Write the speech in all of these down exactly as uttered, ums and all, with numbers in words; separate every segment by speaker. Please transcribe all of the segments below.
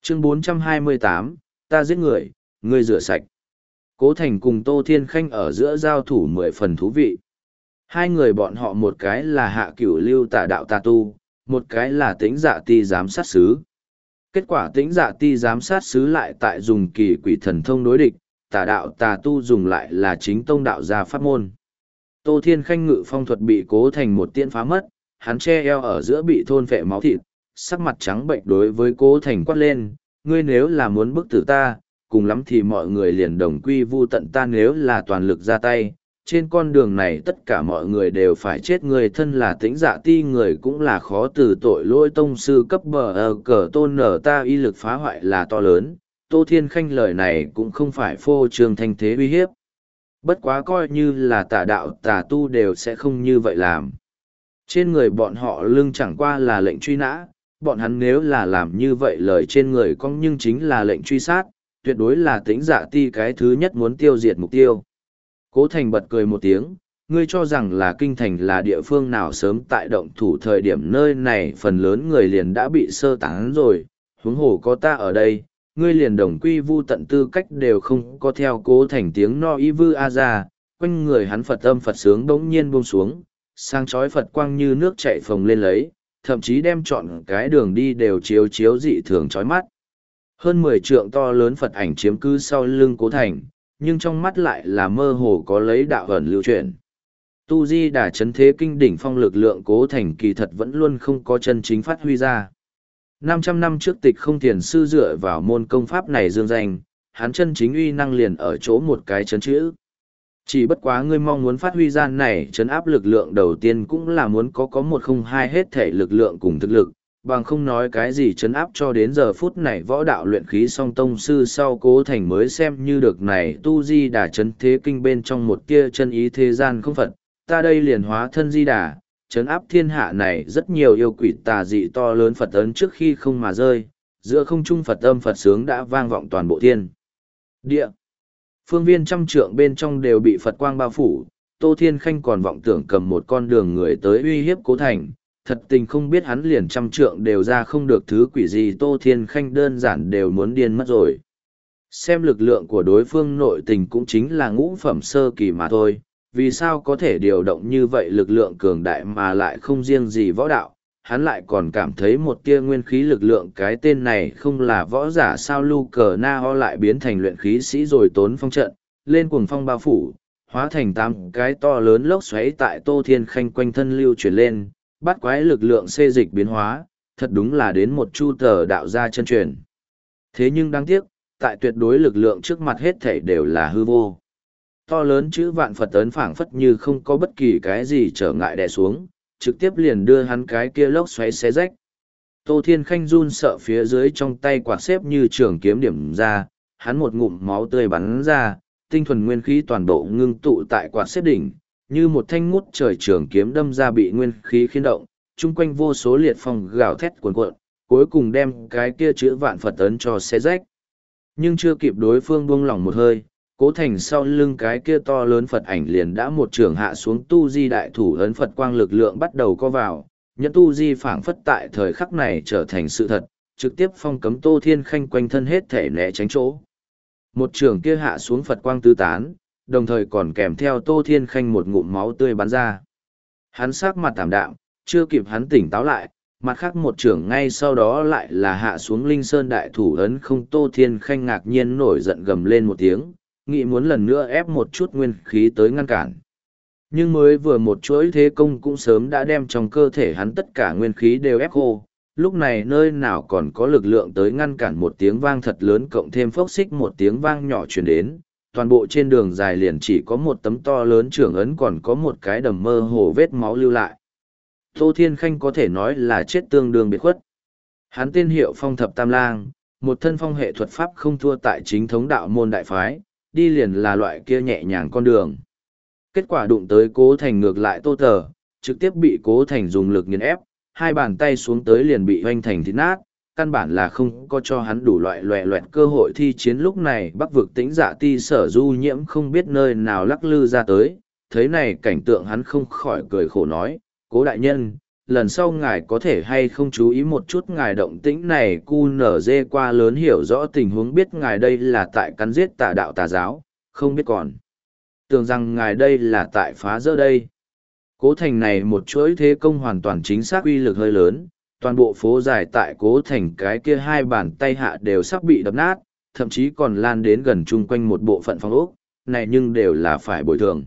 Speaker 1: Chương bốn trăm hai mươi tám, ta giết người, ngươi rửa sạch. Cố Thành cùng Tô Thiên Khanh ở giữa giao thủ mười phần thú vị. Hai người bọn họ một cái là hạ cửu lưu tà đạo tà tu, một cái là tĩnh dạ ti giám sát sứ. Kết quả tĩnh dạ ti giám sát sứ lại tại dùng kỳ quỷ thần thông đối địch, tà đạo tà tu dùng lại là chính tông đạo gia pháp môn. Tô Thiên Khanh ngự phong thuật bị Cố Thành một tiễn phá mất, hắn che eo ở giữa bị thôn phệ máu thịt, sắc mặt trắng bệnh đối với Cố Thành quát lên, ngươi nếu là muốn bức tử ta, cùng lắm thì mọi người liền đồng quy vu tận, ta nếu là toàn lực ra tay, trên con đường này tất cả mọi người đều phải chết, người thân là tĩnh dạ ti người cũng là khó từ tội lỗi, tông sư cấp bờ ờ cờ tôn nở ta y lực phá hoại là to lớn. Tô Thiên Khanh lời này cũng không phải phô trương thanh thế uy hiếp. Bất quá coi như là tà đạo tà tu đều sẽ không như vậy làm. Trên người bọn họ lưng chẳng qua là lệnh truy nã, bọn hắn nếu là làm như vậy lời trên người cong nhưng chính là lệnh truy sát, tuyệt đối là tĩnh dạ ti cái thứ nhất muốn tiêu diệt mục tiêu. Cố Thành bật cười một tiếng, ngươi cho rằng là kinh thành là địa phương nào sớm tại động thủ thời điểm nơi này phần lớn người liền đã bị sơ tán rồi, huống hồ có ta ở đây, ngươi liền đồng quy vu tận tư cách đều không có. Theo Cố Thành tiếng no y vư a ra, quanh người hắn Phật âm Phật sướng bỗng nhiên buông xuống, sang chói Phật quang như nước chảy phồng lên lấy, thậm chí đem trọn cái đường đi đều chiếu chiếu dị thường chói mắt. Hơn mười trượng to lớn Phật ảnh chiếm cứ sau lưng Cố Thành, nhưng trong mắt lại là mơ hồ có lấy đạo ẩn lưu chuyển. Tu Di Đà chấn thế kinh đỉnh phong lực lượng Cố Thành kỳ thật vẫn luôn không có chân chính phát huy ra. năm trăm năm trước Tịch Không Thiền sư dựa vào môn công pháp này dương danh, hắn chân chính uy năng liền ở chỗ một cái chấn chữ. Chỉ bất quá ngươi mong muốn phát huy ra này chấn áp lực lượng đầu tiên cũng là muốn có có một không hai hết thể lực lượng cùng thực lực, bằng không nói cái gì chấn áp. Cho đến giờ phút này võ đạo luyện khí song tông sư sau Cố Thành mới xem như được này Tu Di Đà chấn thế kinh bên trong một tia chân ý thế gian không Phật, ta đây liền hóa thân Di Đà, chấn áp thiên hạ này. Rất nhiều yêu quỷ tà dị to lớn Phật ấn trước khi không mà rơi, giữa không trung Phật âm Phật sướng đã vang vọng toàn bộ thiên địa. Phương viên trăm trượng bên trong đều bị Phật quang bao phủ, Tô Thiên Khanh còn vọng tưởng cầm một con đường người tới uy hiếp Cố Thành, thật tình không biết hắn liền trăm trượng đều ra không được thứ quỷ gì. Tô Thiên Khanh đơn giản đều muốn điên mất rồi. Xem lực lượng của đối phương nội tình cũng chính là ngũ phẩm sơ kỳ mà thôi, vì sao có thể điều động như vậy lực lượng cường đại mà lại không riêng gì võ đạo, hắn lại còn cảm thấy một tia nguyên khí lực lượng. Cái tên này không là võ giả sao? Lu Cờ Na Ho lại biến thành luyện khí sĩ rồi tốn phong trận, lên cuồng phong bao phủ, hóa thành tám cái to lớn lốc xoáy tại Tô Thiên Khanh quanh thân lưu chuyển lên, bắt quái lực lượng xê dịch biến hóa, thật đúng là đến một chu tờ đạo gia chân truyền. Thế nhưng đáng tiếc, tại tuyệt đối lực lượng trước mặt hết thảy đều là hư vô. To lớn chữ vạn Phật ấn phảng phất như không có bất kỳ cái gì trở ngại đè xuống, trực tiếp liền đưa hắn cái kia lốc xoáy xé rách. Tô Thiên Khanh run sợ phía dưới trong tay quạt xếp như trường kiếm điểm ra, hắn một ngụm máu tươi bắn ra, tinh thuần nguyên khí toàn bộ ngưng tụ tại quạt xếp đỉnh, như một thanh ngút trời trường kiếm đâm ra bị nguyên khí khiên động, chung quanh vô số liệt phong gào thét cuồn cuộn, cuối cùng đem cái kia chữ vạn Phật ấn cho xé rách. Nhưng chưa kịp đối phương buông lỏng một hơi, Cố Thành sau lưng cái kia to lớn Phật ảnh liền đã một trường hạ xuống. Tu Di đại thủ ấn Phật quang lực lượng bắt đầu co vào, nhẫn Tu Di phảng phất tại thời khắc này trở thành sự thật, trực tiếp phong cấm Tô Thiên Khanh quanh thân hết thể né tránh chỗ. Một trường kia hạ xuống Phật quang tứ tán, đồng thời còn kèm theo Tô Thiên Khanh một ngụm máu tươi bắn ra. Hắn sắc mặt tảm đạm, chưa kịp hắn tỉnh táo lại, mặt khác một trường ngay sau đó lại là hạ xuống Linh Sơn đại thủ ấn không. Tô Thiên Khanh ngạc nhiên nổi giận gầm lên một tiếng, nghĩ muốn lần nữa ép một chút nguyên khí tới ngăn cản. Nhưng mới vừa một chuỗi thế công cũng sớm đã đem trong cơ thể hắn tất cả nguyên khí đều ép khô, lúc này nơi nào còn có lực lượng tới ngăn cản. Một tiếng vang thật lớn cộng thêm phốc xích một tiếng vang nhỏ truyền đến, toàn bộ trên đường dài liền chỉ có một tấm to lớn trưởng ấn còn có một cái đầm mơ hồ vết máu lưu lại. Tô Thiên Khanh có thể nói là chết tương đương biệt khuất. Hắn tên hiệu Phong Thập Tam Lang, một thân phong hệ thuật pháp không thua tại chính thống đạo môn đại phái, đi liền là loại kia nhẹ nhàng con đường. Kết quả đụng tới Cố Thành ngược lại Tô Tờ, trực tiếp bị Cố Thành dùng lực nghiền ép, hai bàn tay xuống tới liền bị hoanh thành thịt nát, căn bản là không có cho hắn đủ loại loẹ loẹt cơ hội thi chiến. Lúc này Bắc vực Tĩnh Dạ ti Sở Du Nhiễm không biết nơi nào lắc lư ra tới, thấy này cảnh tượng hắn không khỏi cười khổ nói, Cố đại nhân, lần sau ngài có thể hay không chú ý một chút ngài động tĩnh này cu nở dê qua lớn hiểu rõ tình huống biết ngài đây là tại cắn giết tà đạo tà giáo, không biết còn. Tưởng rằng ngài đây là tại phá rỡ đây. Cố thành này một chuỗi thế công hoàn toàn chính xác uy lực hơi lớn, toàn bộ phố dài tại cố thành cái kia hai bàn tay hạ đều sắp bị đập nát, thậm chí còn lan đến gần chung quanh một bộ phận phòng ốc, này nhưng đều là phải bồi thường.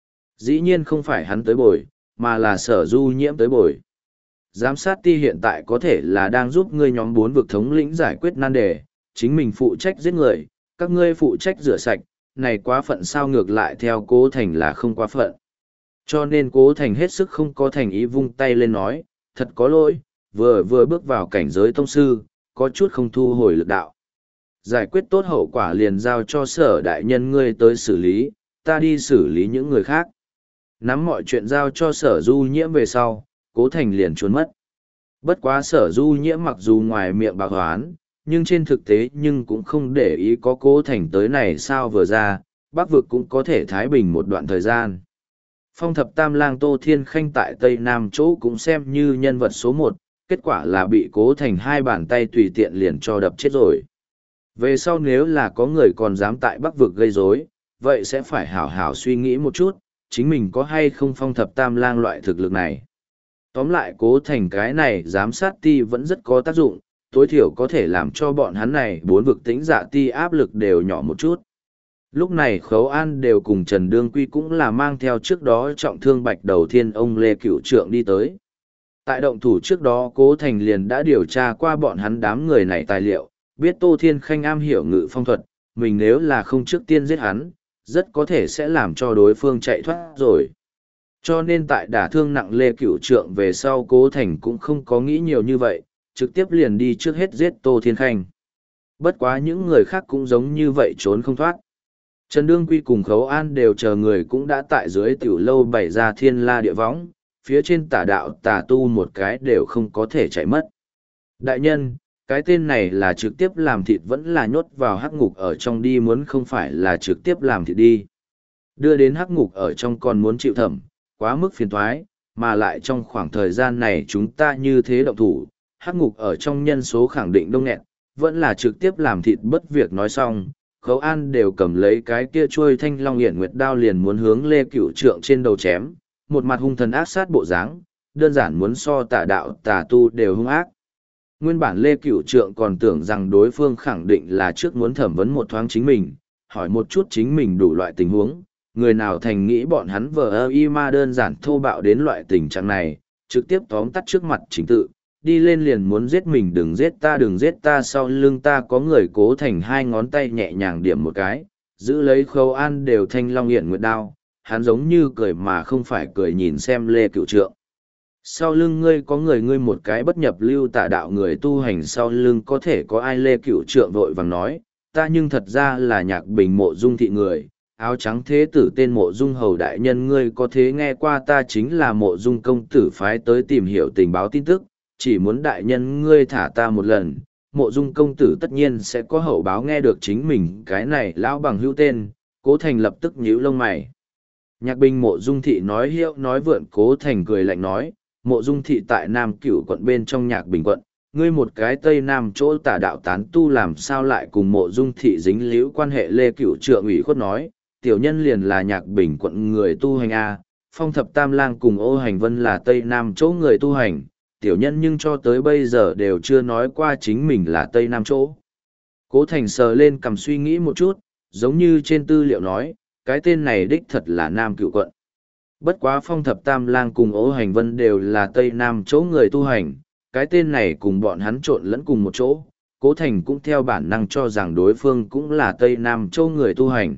Speaker 1: Dĩ nhiên không phải hắn tới bồi, mà là sở du nhiễm tới bồi. Giám sát ti hiện tại có thể là đang giúp ngươi nhóm bốn vực thống lĩnh giải quyết nan đề, chính mình phụ trách giết người, các ngươi phụ trách rửa sạch, này quá phận sao ngược lại theo cố thành là không quá phận. Cho nên cố thành hết sức không có thành ý vung tay lên nói, thật có lỗi, vừa vừa bước vào cảnh giới tông sư, có chút không thu hồi lực đạo. Giải quyết tốt hậu quả liền giao cho sở đại nhân ngươi tới xử lý, ta đi xử lý những người khác. Nắm mọi chuyện giao cho sở du nhiễm về sau, cố thành liền trốn mất. Bất quá sở du nhiễm mặc dù ngoài miệng bạc hoán, nhưng trên thực tế nhưng cũng không để ý có cố thành tới này sao vừa ra, bắc vực cũng có thể thái bình một đoạn thời gian. Phong thập tam lang Tô Thiên Khanh tại Tây Nam chỗ cũng xem như nhân vật số một, kết quả là bị cố thành hai bàn tay tùy tiện liền cho đập chết rồi. Về sau nếu là có người còn dám tại bắc vực gây rối, vậy sẽ phải hảo hảo suy nghĩ một chút, chính mình có hay không phong thập tam lang loại thực lực này. Tóm lại cố thành cái này giám sát ti vẫn rất có tác dụng, tối thiểu có thể làm cho bọn hắn này bốn vực tĩnh dạ ti áp lực đều nhỏ một chút. Lúc này Khấu An đều cùng Trần Đương Quy cũng là mang theo trước đó trọng thương bạch đầu thiên ông Lê Cửu Trượng đi tới. Tại động thủ trước đó Cố Thành liền đã điều tra qua bọn hắn đám người này tài liệu, biết Tô Thiên Khanh am hiểu ngự phong thuật, mình nếu là không trước tiên giết hắn, rất có thể sẽ làm cho đối phương chạy thoát rồi. Cho nên tại đả thương nặng Lê Cửu Trượng về sau Cố Thành cũng không có nghĩ nhiều như vậy, trực tiếp liền đi trước hết giết Tô Thiên Khanh. Bất quá những người khác cũng giống như vậy trốn không thoát. Trần Đương Quy cùng Khấu An đều chờ người cũng đã tại dưới tiểu lâu bày ra thiên la địa võng, phía trên tà đạo tà tu một cái đều không có thể chạy mất. Đại nhân, cái tên này là trực tiếp làm thịt vẫn là nhốt vào hắc ngục ở trong đi muốn không phải là trực tiếp làm thịt đi. Đưa đến hắc ngục ở trong còn muốn chịu thẩm, quá mức phiền toái, mà lại trong khoảng thời gian này chúng ta như thế động thủ, hắc ngục ở trong nhân số khẳng định đông nghẹt, vẫn là trực tiếp làm thịt bất việc nói xong. Khấu An đều cầm lấy cái kia chuôi thanh long hiển nguyệt đao liền muốn hướng Lê Cửu Trượng trên đầu chém, một mặt hung thần ác sát bộ dáng, đơn giản muốn so tà đạo tà tu đều hung ác. Nguyên bản Lê Cửu Trượng còn tưởng rằng đối phương khẳng định là trước muốn thẩm vấn một thoáng chính mình, hỏi một chút chính mình đủ loại tình huống, người nào thành nghĩ bọn hắn vờ ơ y ma đơn giản thô bạo đến loại tình trạng này, trực tiếp tóm tắt trước mặt chính tự, đi lên liền muốn giết mình đừng giết ta đừng giết ta sau lưng ta có người Cố Thành hai ngón tay nhẹ nhàng điểm một cái, giữ lấy Khấu An đều thanh long hiển nguyệt đao, hắn giống như cười mà không phải cười nhìn xem Lê Cửu Trượng. Sau lưng ngươi có người ngươi một cái bất nhập lưu tà đạo người tu hành sau lưng có thể có ai Lê Cửu Trượng vội vàng nói, ta nhưng thật ra là Nhạc Bình Mộ Dung thị người, áo trắng thế tử tên Mộ Dung hầu đại nhân ngươi có thế nghe qua ta chính là Mộ Dung công tử phái tới tìm hiểu tình báo tin tức, chỉ muốn đại nhân ngươi thả ta một lần, Mộ Dung công tử tất nhiên sẽ có hậu báo nghe được chính mình cái này lão bằng hữu tên, Cố Thành lập tức nhíu lông mày. Nhạc Bình Mộ Dung thị nói hiệu nói vượn Cố Thành cười lạnh nói, Mộ Dung thị tại Nam Cửu quận bên trong Nhạc Bình quận, ngươi một cái Tây Nam chỗ tà đạo tán tu làm sao lại cùng Mộ Dung thị dính líu quan hệ. Lê Cửu Trượng ủy khuất nói, tiểu nhân liền là Nhạc Bình quận người tu hành a, Phong Thập Tam Lang cùng Ô Hành Vân là Tây Nam chỗ người tu hành, tiểu nhân nhưng cho tới bây giờ đều chưa nói qua chính mình là Tây Nam chỗ. Cố Thành sờ lên cầm suy nghĩ một chút, giống như trên tư liệu nói, cái tên này đích thật là Nam Cửu quận. Bất quá Phong Thập Tam Lang cùng Ô Hành Vân đều là Tây Nam chỗ người tu hành, cái tên này cùng bọn hắn trộn lẫn cùng một chỗ, Cố Thành cũng theo bản năng cho rằng đối phương cũng là Tây Nam chỗ người tu hành.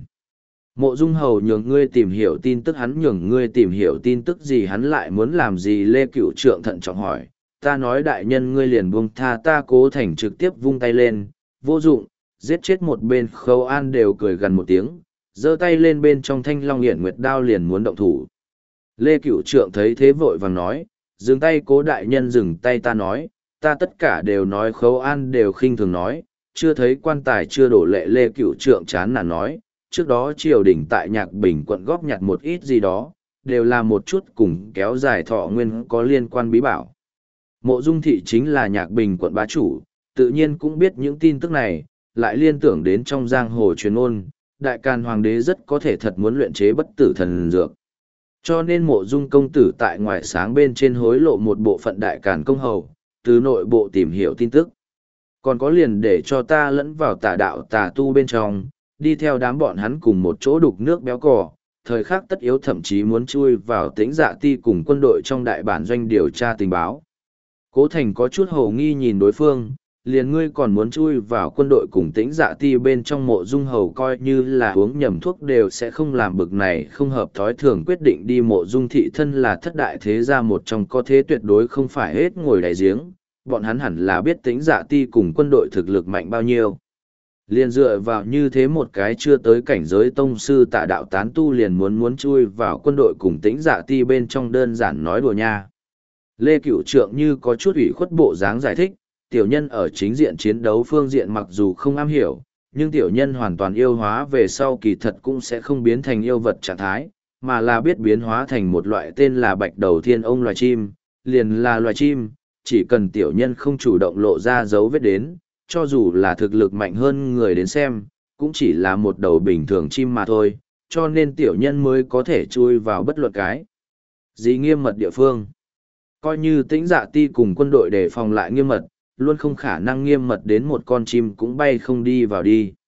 Speaker 1: Mộ Dung hầu nhường ngươi tìm hiểu tin tức hắn nhường ngươi tìm hiểu tin tức gì hắn lại muốn làm gì. Lê Cửu Trượng thận trọng hỏi, ta nói đại nhân ngươi liền buông tha ta. Cố Thành trực tiếp vung tay lên, vô dụng, giết chết một bên. Khấu An đều cười gần một tiếng, giơ tay lên bên trong thanh long hiển nguyệt đao liền muốn động thủ. Lê Cửu Trượng thấy thế vội vàng nói, dừng tay. Cố đại nhân dừng tay, ta nói, ta tất cả đều nói. Khấu An đều khinh thường nói, chưa thấy quan tài chưa đổ lệ. Lê Cửu Trượng chán nản nói, trước đó triều đình tại Nhạc Bình quận góp nhặt một ít gì đó, đều là một chút cùng kéo dài thọ nguyên có liên quan bí bảo. Mộ Dung Thị chính là Nhạc Bình quận bá chủ, tự nhiên cũng biết những tin tức này, lại liên tưởng đến trong giang hồ truyền ôn, Đại Càn Hoàng đế rất có thể thật muốn luyện chế bất tử thần dược. Cho nên Mộ Dung công tử tại ngoài sáng bên trên hối lộ một bộ phận Đại Càn công hầu, từ nội bộ tìm hiểu tin tức. Còn có liền để cho ta lẫn vào tà đạo tà tu bên trong, đi theo đám bọn hắn cùng một chỗ đục nước béo cò, thời khắc tất yếu thậm chí muốn chui vào Tĩnh Dạ Ti cùng quân đội trong đại bản doanh điều tra tình báo. Cố Thành có chút hồ nghi nhìn đối phương, liền ngươi còn muốn chui vào quân đội cùng Tĩnh Dạ Ti bên trong. Mộ Dung hầu coi như là uống nhầm thuốc đều sẽ không làm bực này không hợp thói thường quyết định đi. Mộ Dung thị thân là thất đại thế gia một trong, có thế tuyệt đối không phải hết ngồi đáy giếng, bọn hắn hẳn là biết Tĩnh Dạ Ti cùng quân đội thực lực mạnh bao nhiêu. Liền dựa vào như thế một cái chưa tới cảnh giới tông sư Tà đạo tán tu liền muốn muốn chui vào quân đội cùng Tĩnh Dạ Ti bên trong, đơn giản nói đùa nha. Lê Cửu Trượng như có chút ủy khuất bộ dáng giải thích, tiểu nhân ở chính diện chiến đấu phương diện mặc dù không am hiểu, nhưng tiểu nhân hoàn toàn yêu hóa về sau kỳ thật cũng sẽ không biến thành yêu vật trạng thái, mà là biết biến hóa thành một loại tên là bạch đầu thiên ông loài chim, liền là loài chim, chỉ cần tiểu nhân không chủ động lộ ra dấu vết đến, cho dù là thực lực mạnh hơn người đến xem, cũng chỉ là một đầu bình thường chim mà thôi, cho nên tiểu nhân mới có thể chui vào bất luận cái gì nghiêm mật địa phương. Coi như Tĩnh Dạ Ti cùng quân đội đề phòng lại nghiêm mật, luôn không khả năng nghiêm mật đến một con chim cũng bay không đi vào đi.